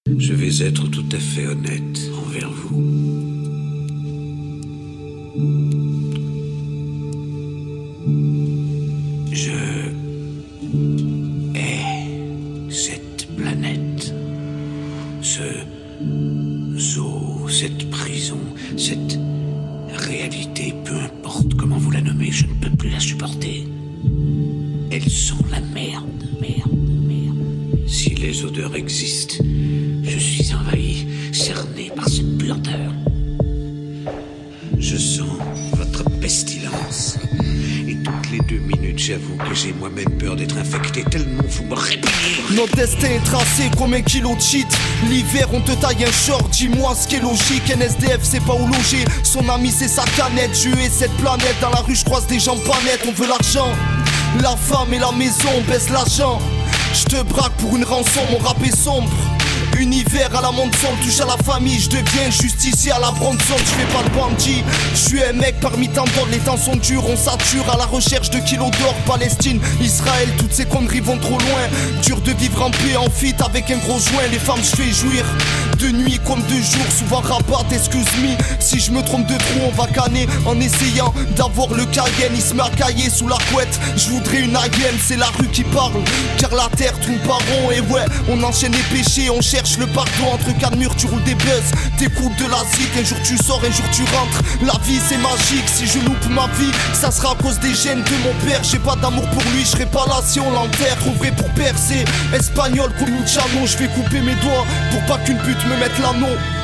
Je vais être tout à fait honnête envers vous. Je hais cette planète, ce zoo, cette prison, cette réalité, peu importe comment vous la nommez, je ne peux plus la supporter. Elles sont la merde, merde, merde. Si les odeurs existent, je suis envahi, cerné par cette puanteur. Je sens votre pestilence. Et toutes les 2 minutes, j'avoue que j'ai moi-même peur d'être infecté tellement vous me répugnez. Notre destin est tracé comme un kilo de shit. L'hiver on te taille un short, dis-moi ce qui est logique. Un SDF c'est pas où loger, son ami c'est sa canette. Je hais cette planète, dans la rue je croise des gens pas nets. On veut l'argent, la femme et la maison, on baisse l'argent. Je te braque pour une rançon, mon rap est sombre. Univers à la monde sombre, touche à la famille, je deviens justicier à la bronze sombre, je fais pas le bandit. Je suis un mec parmi tant d'autres, les temps sont durs, on sature à la recherche de kilos d'or. Palestine, Israël, toutes ces conneries vont trop loin. Dur de vivre en paix, en fit avec un gros joint. Les femmes je fais jouir, de nuit comme de jour, souvent rabat, excuse me. Si je me trompe de trou, on va canner en essayant d'avoir le Cayenne. Il se met à cailler sous la couette, je voudrais une haine, c'est la rue qui parle. Car la terre tourne par rond, et ouais, on enchaîne les péchés, on cherche le pardon entre 4 murs, tu roules des buzz, t'écoutes de la zik, un jour tu sors, un jour tu rentres. La vie c'est magique, si je loupe ma vie, ça sera à cause des gènes de mon père. J'ai pas d'amour pour lui, je serai pas là si on l'enterre. Trouvé pour percer, espagnol comme Luciano, je vais couper mes doigts pour pas qu'une pute me mette l'anneau.